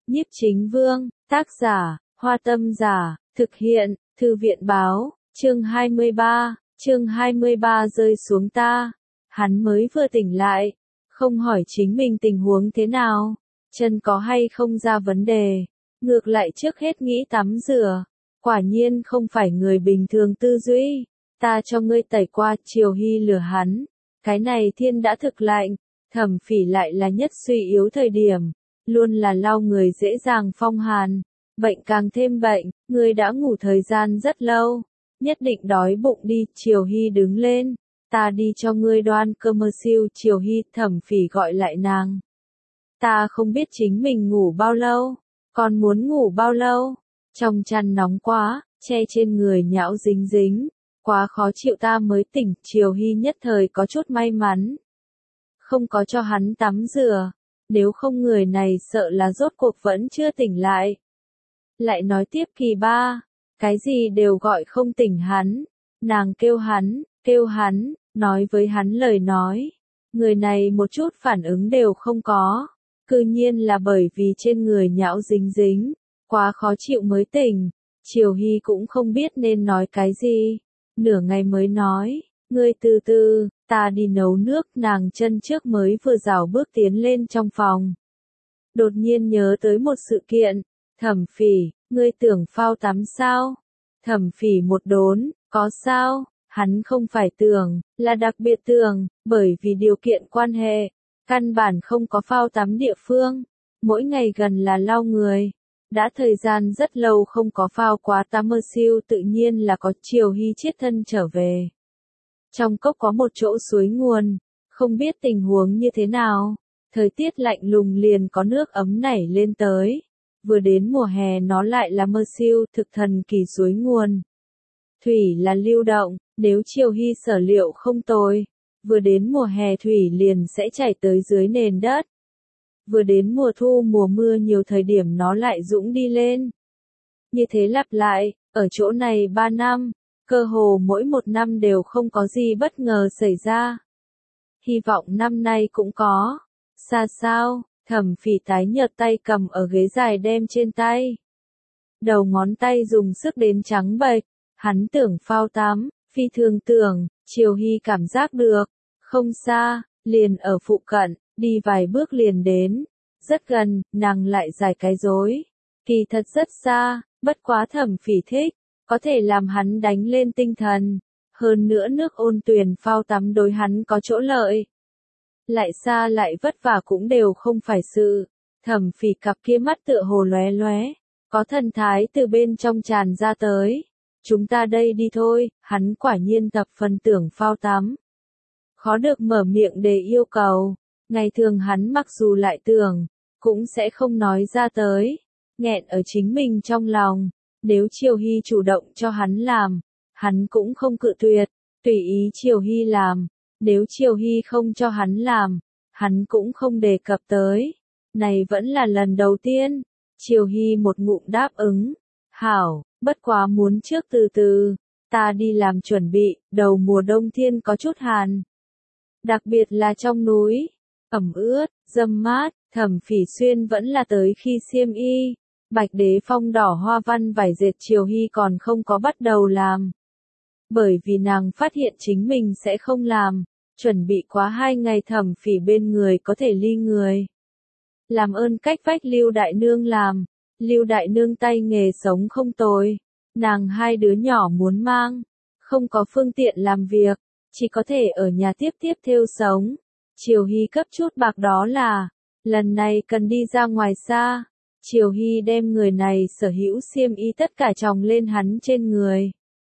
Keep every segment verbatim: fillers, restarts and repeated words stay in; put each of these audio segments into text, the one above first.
Nhiếp Chính Vương, tác giả, Hoa Tâm Giả, thực hiện, Thư viện báo, chương hai mươi ba, chương hai mươi ba rơi xuống ta. Hắn mới vừa tỉnh lại, không hỏi chính mình tình huống thế nào, chân có hay không ra vấn đề, ngược lại trước hết nghĩ tắm rửa, quả nhiên không phải người bình thường tư duy, ta cho ngươi tẩy qua. Triều Hy lừa hắn, cái này thiên đã thực lạnh, Thẩm Phỉ lại là nhất suy yếu thời điểm, luôn là lau người dễ dàng phong hàn, bệnh càng thêm bệnh, ngươi đã ngủ thời gian rất lâu, nhất định đói bụng đi. Triều Hy đứng lên, ta đi cho ngươi đoan cơm. Siêu Triều Hy, Thẩm Phỉ gọi lại nàng. Ta không biết chính mình ngủ bao lâu, còn muốn ngủ bao lâu, trong chăn nóng quá, che trên người nhão dính dính, quá khó chịu, ta mới tỉnh. Triều Hy nhất thời có chút may mắn, không có cho hắn tắm rửa, nếu không người này sợ là rốt cuộc vẫn chưa tỉnh lại. Lại nói tiếp Kỳ Ba, cái gì đều gọi không tỉnh hắn, nàng kêu hắn, kêu hắn, nói với hắn lời nói, người này một chút phản ứng đều không có, cư nhiên là bởi vì trên người nhão dính dính, quá khó chịu mới tỉnh. Triều Hy cũng không biết nên nói cái gì, nửa ngày mới nói, ngươi từ từ, ta đi nấu nước. Nàng chân trước mới vừa rảo bước tiến lên trong phòng, đột nhiên nhớ tới một sự kiện. Thẩm Phỉ, ngươi tưởng phao tắm sao? Thẩm Phỉ một đốn, có sao? Hắn không phải tưởng, là đặc biệt tưởng, bởi vì điều kiện quan hệ, căn bản không có phao tắm địa phương, mỗi ngày gần là lau người. Đã thời gian rất lâu không có phao quá tắm. Siêu tự nhiên là có. Triều Hy chiết thân trở về. Trong cốc có một chỗ suối nguồn, không biết tình huống như thế nào, thời tiết lạnh lùng liền có nước ấm nảy lên tới. Vừa đến mùa hè nó lại là mơ siêu thực thần kỳ suối nguồn. Thủy là lưu động, nếu Triều Hy sở liệu không tồi, vừa đến mùa hè thủy liền sẽ chảy tới dưới nền đất. Vừa đến mùa thu mùa mưa nhiều thời điểm nó lại dũng đi lên. Như thế lặp lại, ở chỗ này ba năm, cơ hồ mỗi một năm đều không có gì bất ngờ xảy ra. Hy vọng năm nay cũng có. Xa sao, Thẩm Phỉ tái nhợt tay cầm ở ghế dài đem trên tay. Đầu ngón tay dùng sức đến trắng bệch, hắn tưởng phao tắm, phi thường tưởng, Triều Hy cảm giác được, không xa, liền ở phụ cận, đi vài bước liền đến, rất gần, nàng lại giải cái rối, kỳ thật rất xa, bất quá Thẩm Phỉ thích, có thể làm hắn đánh lên tinh thần, hơn nữa nước ôn tuyền phao tắm đối hắn có chỗ lợi. Lại xa lại vất vả cũng đều không phải sự. Thẩm Phỉ cặp kia mắt tựa hồ lóe lóe, có thần thái từ bên trong tràn ra tới. Chúng ta đây đi thôi. Hắn quả nhiên tập phần tưởng phao tắm, khó được mở miệng để yêu cầu. Ngày thường hắn mặc dù lại tưởng, cũng sẽ không nói ra tới, nghẹn ở chính mình trong lòng. Nếu Triều Hy chủ động cho hắn làm, hắn cũng không cự tuyệt, tùy ý Triều Hy làm. Nếu Triều Hy không cho hắn làm, hắn cũng không đề cập tới. Này vẫn là lần đầu tiên. Triều Hy một ngụm đáp ứng. Hảo, bất quá muốn trước từ từ, ta đi làm chuẩn bị. Đầu mùa đông thiên có chút hàn, đặc biệt là trong núi, ẩm ướt, râm mát. Thẩm Phỉ xuyên vẫn là tới khi xiêm y, bạch đế phong đỏ hoa văn vải dệt. Triều Hy còn không có bắt đầu làm, bởi vì nàng phát hiện chính mình sẽ không làm, chuẩn bị quá hai ngày. Thẩm Phỉ bên người có thể ly người, làm ơn cách vách Lưu đại nương làm. Lưu đại nương tay nghề sống không tồi, nàng hai đứa nhỏ muốn mang, không có phương tiện làm việc, chỉ có thể ở nhà tiếp tiếp thêu sống. Triều Hy cấp chút bạc đó là, lần này cần đi ra ngoài xa. Triều Hy đem người này sở hữu xiêm y tất cả chồng lên hắn trên người,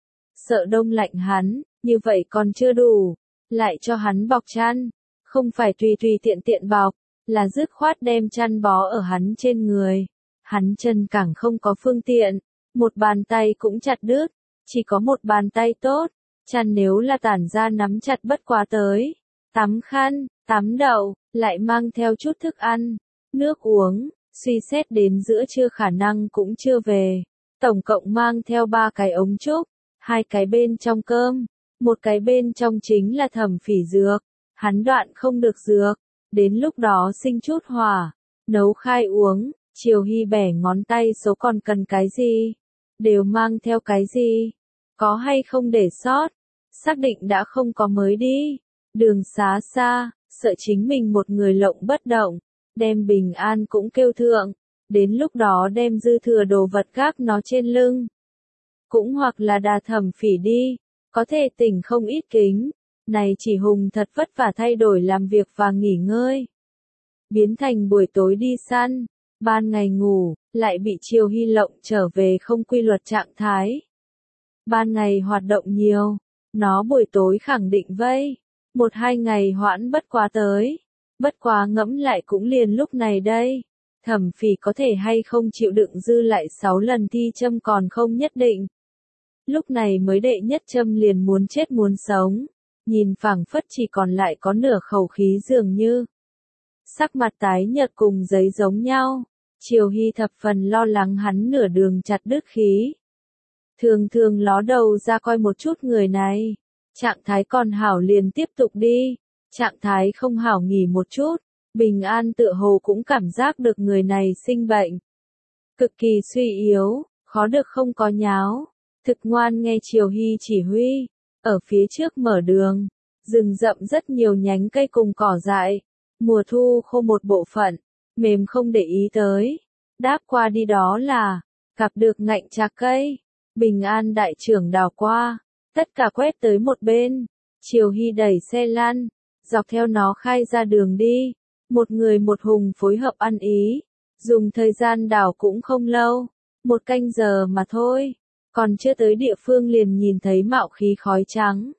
sợ đông lạnh hắn, như vậy còn chưa đủ, lại cho hắn bọc chăn, không phải tùy tùy tiện tiện bọc, là dứt khoát đem chăn bó ở hắn trên người. Hắn chân càng không có phương tiện, một bàn tay cũng chặt đứt, chỉ có một bàn tay tốt, chăn nếu là tản ra nắm chặt bất quá tới. Tắm khăn, tắm đậu, lại mang theo chút thức ăn, nước uống, suy xét đến giữa trưa khả năng cũng chưa về, tổng cộng mang theo ba cái ống trúc, hai cái bên trong cơm, một cái bên trong chính là Thẩm Phỉ dược, hắn đoạn không được dược, đến lúc đó sinh chút hỏa, nấu khai uống. Triều Hy bẻ ngón tay số còn cần cái gì? Đều mang theo cái gì? Có hay không để sót? Xác định đã không có mới đi. Đường xá xa, sợ chính mình một người lộng bất động, đem Bình An cũng kêu thượng, đến lúc đó đem dư thừa đồ vật gác nó trên lưng. Cũng hoặc là đà Thẩm Phỉ đi, có thể tỉnh không ít kính, này chỉ Hùng thật vất vả thay đổi làm việc và nghỉ ngơi. Biến thành buổi tối đi săn, ban ngày ngủ, lại bị Triều Hy lộng trở về không quy luật trạng thái. Ban ngày hoạt động nhiều, nó buổi tối khẳng định vây. Một hai ngày hoãn bất quá tới. Bất quá ngẫm lại cũng liền lúc này đây. Thẩm Phỉ có thể hay không chịu đựng dư lại sáu lần thi châm còn không nhất định. Lúc này mới đệ nhất châm liền muốn chết muốn sống. Nhìn phảng phất chỉ còn lại có nửa khẩu khí dường như. Sắc mặt tái nhợt cùng giấy giống nhau. Triều Hy thập phần lo lắng hắn nửa đường chặt đứt khí. Thường thường ló đầu ra coi một chút người này. Trạng thái còn hảo liền tiếp tục đi. Trạng thái không hảo nghỉ một chút. Bình An tựa hồ cũng cảm giác được người này sinh bệnh. Cực kỳ suy yếu, khó được không có nháo. Thực ngoan nghe Triều Hy chỉ huy. Ở phía trước mở đường. Rừng rậm rất nhiều nhánh cây cùng cỏ dại. Mùa thu khô một bộ phận. Mềm không để ý tới. Đáp qua đi đó là. Gặp được ngạnh trạc cây. Bình An đại trưởng đào qua. Tất cả quét tới một bên. Triều Hy đẩy xe lăn. Dọc theo nó khai ra đường đi. Một người một hùng phối hợp ăn ý. Dùng thời gian đào cũng không lâu. Một canh giờ mà thôi. Còn chưa tới địa phương liền nhìn thấy mạo khí khói trắng.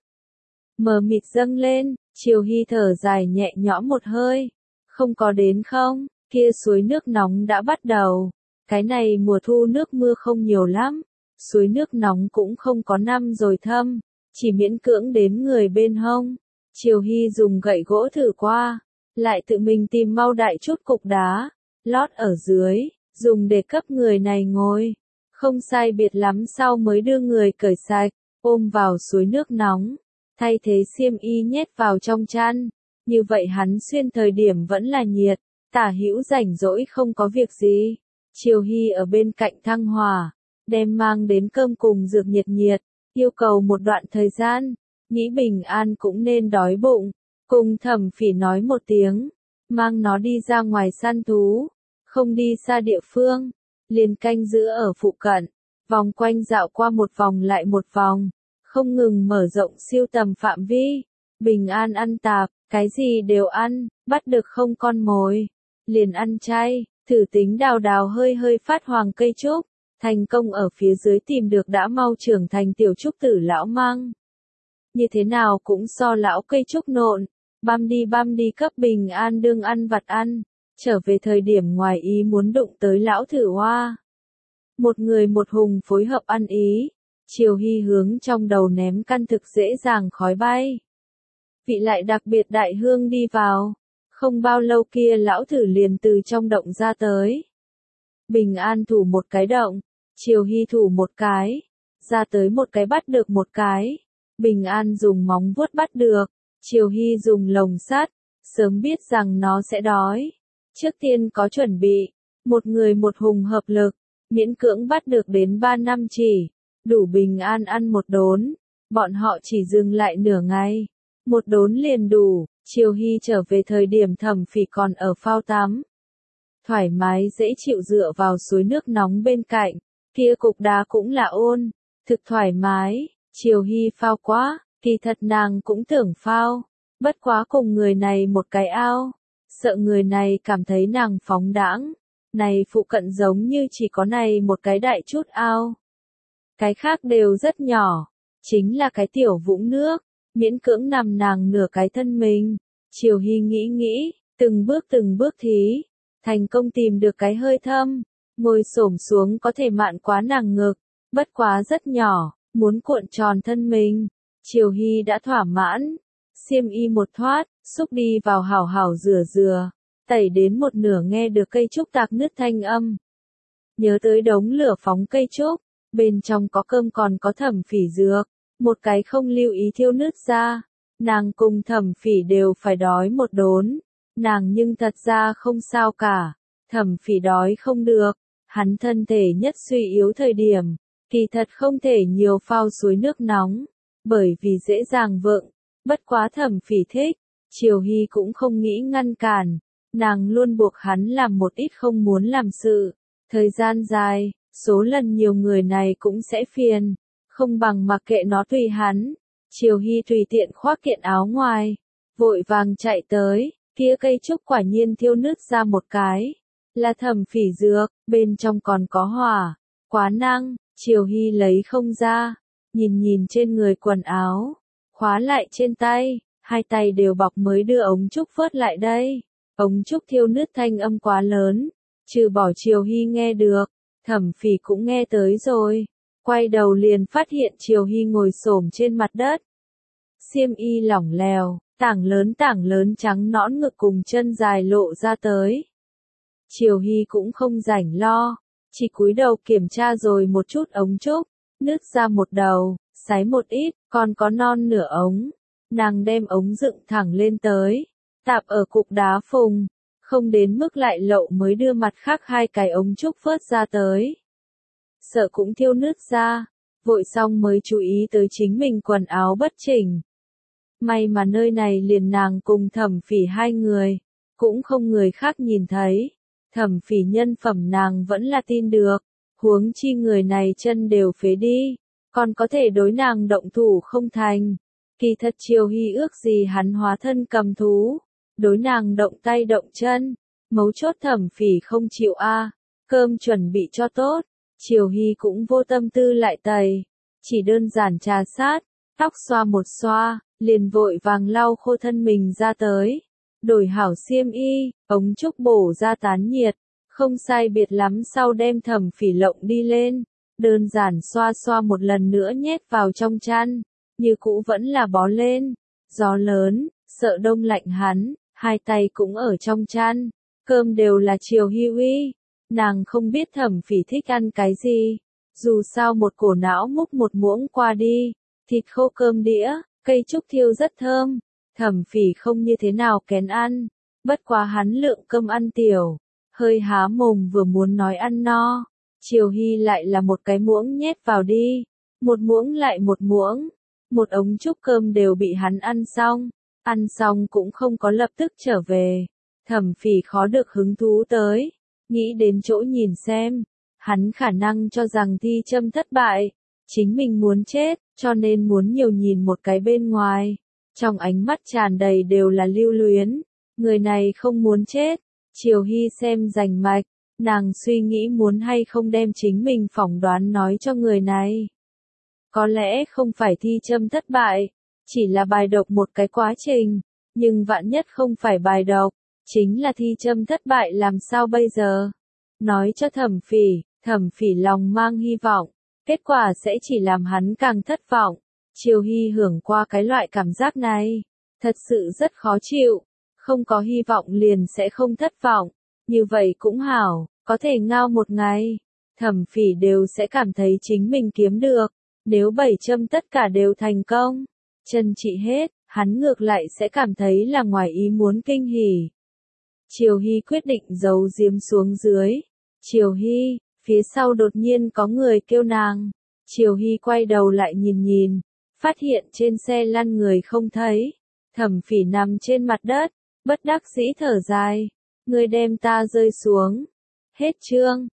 Mờ mịt dâng lên. Triều Hy thở dài nhẹ nhõm một hơi. Không có đến không? Kia suối nước nóng đã bắt đầu. Cái này mùa thu nước mưa không nhiều lắm. Suối nước nóng cũng không có năm rồi thâm. Chỉ miễn cưỡng đến người bên hông. Triều Hy dùng gậy gỗ thử qua. Lại tự mình tìm mau đại chút cục đá. Lót ở dưới. Dùng để cấp người này ngồi. Không sai biệt lắm sau mới đưa người cởi sạch. Ôm vào suối nước nóng. Thay thế xiêm y nhét vào trong chăn. Như vậy hắn xuyên thời điểm vẫn là nhiệt. Tả hữu rảnh rỗi không có việc gì. Triều Hy ở bên cạnh thăng hỏa. Đem mang đến cơm cùng dược nhiệt nhiệt. Yêu cầu một đoạn thời gian. Nghĩ Bình An cũng nên đói bụng. Cùng Thẩm Phỉ nói một tiếng. Mang nó đi ra ngoài săn thú. Không đi xa địa phương. Liền canh giữ ở phụ cận. Vòng quanh dạo qua một vòng lại một vòng. Không ngừng mở rộng siêu tầm phạm vi. Bình An ăn tạp. Cái gì đều ăn. Bắt được không con mồi. Liền ăn chay. Thử tính đào đào hơi hơi phát hoàng cây trúc. Thành công ở phía dưới tìm được đã mau trưởng thành tiểu trúc tử lão măng. Như thế nào cũng so lão cây trúc nộn. Băm đi băm đi cấp Bình An đương ăn vặt ăn. Trở về thời điểm ngoài ý muốn đụng tới lão thử hoa. Một người một hùng phối hợp ăn ý. Triều Hy hướng trong đầu ném căn thực dễ dàng khói bay. Vị lại đặc biệt đại hương đi vào. Không bao lâu kia lão thử liền từ trong động ra tới. Bình An thủ một cái động. Triều Hy thủ một cái. Ra tới một cái bắt được một cái. Bình An dùng móng vuốt bắt được. Triều Hy dùng lồng sắt. Sớm biết rằng nó sẽ đói. Trước tiên có chuẩn bị. Một người một hùng hợp lực. Miễn cưỡng bắt được đến ba năm chỉ. Đủ Bình An ăn một đốn. Bọn họ chỉ dừng lại nửa ngày. Một đốn liền đủ. Triều Hy trở về thời điểm Thẩm Phỉ còn ở phao tắm. Thoải mái dễ chịu dựa vào suối nước nóng bên cạnh. Kia cục đá cũng là ôn. Thực thoải mái. Triều Hy phao quá. Kỳ thật nàng cũng tưởng phao. Bất quá cùng người này một cái ao. Sợ người này cảm thấy nàng phóng đãng. Này phụ cận giống như chỉ có này một cái đại chút ao. Cái khác đều rất nhỏ. Chính là cái tiểu vũng nước. Miễn cưỡng nằm nàng nửa cái thân mình. Triều Hy nghĩ nghĩ. Từng bước từng bước thí. Thành công tìm được cái hơi thâm. Ngồi xổm xuống có thể mạn quá nàng ngực. Bất quá rất nhỏ. Muốn cuộn tròn thân mình. Triều Hy đã thỏa mãn. Xiêm y một thoát. Xúc đi vào hảo hảo rửa rửa. Tẩy đến một nửa nghe được cây trúc tạc nứt thanh âm. Nhớ tới đống lửa phóng cây trúc. Bên trong có cơm còn có Thẩm Phỉ dược. Một cái không lưu ý thiêu nứt ra. Nàng cùng Thẩm Phỉ đều phải đói một đốn. Nàng nhưng thật ra không sao cả. Thẩm Phỉ đói không được, hắn thân thể nhất suy yếu thời điểm, kỳ thật không thể nhiều phao suối nước nóng, bởi vì dễ dàng vượng, bất quá Thẩm Phỉ thích, Triều Hy cũng không nghĩ ngăn cản, nàng luôn buộc hắn làm một ít không muốn làm sự, thời gian dài, số lần nhiều người này cũng sẽ phiền, không bằng mặc kệ nó tùy hắn. Triều Hy tùy tiện khoác kiện áo ngoài, vội vàng chạy tới, kia cây trúc quả nhiên thiêu nứt ra một cái, là Thẩm Phỉ dược, bên trong còn có hỏa, quá năng, Triều Hy lấy không ra, nhìn nhìn trên người quần áo, khóa lại trên tay, hai tay đều bọc mới đưa ống trúc vớt lại đây, ống trúc thiêu nứt thanh âm quá lớn, trừ bỏ Triều Hy nghe được, Thẩm Phỉ cũng nghe tới rồi. Quay đầu liền phát hiện Triều Hy ngồi xổm trên mặt đất. Xiêm y lỏng lèo, tảng lớn tảng lớn trắng nõn ngực cùng chân dài lộ ra tới. Triều Hy cũng không rảnh lo, chỉ cúi đầu kiểm tra rồi một chút ống trúc, nứt ra một đầu, sái một ít, còn có non nửa ống. Nàng đem ống dựng thẳng lên tới, tạp ở cục đá phùng, không đến mức lại lậu mới đưa mặt khác hai cái ống trúc vớt ra tới. Sợ cũng thiêu nứt ra, vội xong mới chú ý tới chính mình quần áo bất chỉnh. May mà nơi này liền nàng cùng Thẩm Phỉ hai người, cũng không người khác nhìn thấy. Thẩm Phỉ nhân phẩm nàng vẫn là tin được, huống chi người này chân đều phế đi, còn có thể đối nàng động thủ không thành. Kỳ thật Triều Hy ước gì hắn hóa thân cầm thú, đối nàng động tay động chân, mấu chốt Thẩm Phỉ không chịu a, cơm chuẩn bị cho tốt. Triều Hy cũng vô tâm tư lại tẩy, chỉ đơn giản trà sát, tóc xoa một xoa, liền vội vàng lau khô thân mình ra tới, đổi hảo xiêm y, ống trúc bổ ra tán nhiệt, không sai biệt lắm sau đem Thẩm Phỉ lộng đi lên, đơn giản xoa xoa một lần nữa nhét vào trong chăn, như cũ vẫn là bó lên, gió lớn, sợ đông lạnh hắn, hai tay cũng ở trong chăn, cơm đều là Triều Hy uy. Nàng không biết Thẩm Phỉ thích ăn cái gì, dù sao một cổ não múc một muỗng qua đi, thịt khô cơm đĩa, cây trúc thiêu rất thơm, Thẩm Phỉ không như thế nào kén ăn, bất quá hắn lượng cơm ăn tiểu, hơi há mồm vừa muốn nói ăn no, Triều Hy lại là một cái muỗng nhét vào đi, một muỗng lại một muỗng, một ống trúc cơm đều bị hắn ăn xong, ăn xong cũng không có lập tức trở về, Thẩm Phỉ khó được hứng thú tới. Nghĩ đến chỗ nhìn xem, hắn khả năng cho rằng thi châm thất bại, chính mình muốn chết, cho nên muốn nhiều nhìn một cái bên ngoài. Trong ánh mắt tràn đầy đều là lưu luyến, người này không muốn chết. Triều Hy xem rành mạch, nàng suy nghĩ muốn hay không đem chính mình phỏng đoán nói cho người này. Có lẽ không phải thi châm thất bại, chỉ là bài độc một cái quá trình, nhưng vạn nhất không phải bài độc. Chính là thi châm thất bại làm sao bây giờ? Nói cho Thẩm Phỉ, Thẩm Phỉ lòng mang hy vọng, kết quả sẽ chỉ làm hắn càng thất vọng. Triều Hy hưởng qua cái loại cảm giác này, thật sự rất khó chịu, không có hy vọng liền sẽ không thất vọng, như vậy cũng hảo, có thể ngao một ngày, Thẩm Phỉ đều sẽ cảm thấy chính mình kiếm được, nếu bảy châm tất cả đều thành công, chân trị hết, hắn ngược lại sẽ cảm thấy là ngoài ý muốn kinh hỉ. Triều Hy quyết định giấu giếm xuống dưới. Triều Hy, phía sau đột nhiên có người kêu nàng. Triều Hy quay đầu lại nhìn nhìn, phát hiện trên xe lăn người không thấy. Thẩm Phỉ nằm trên mặt đất, bất đắc dĩ thở dài. Người đem ta rơi xuống. Hết chương.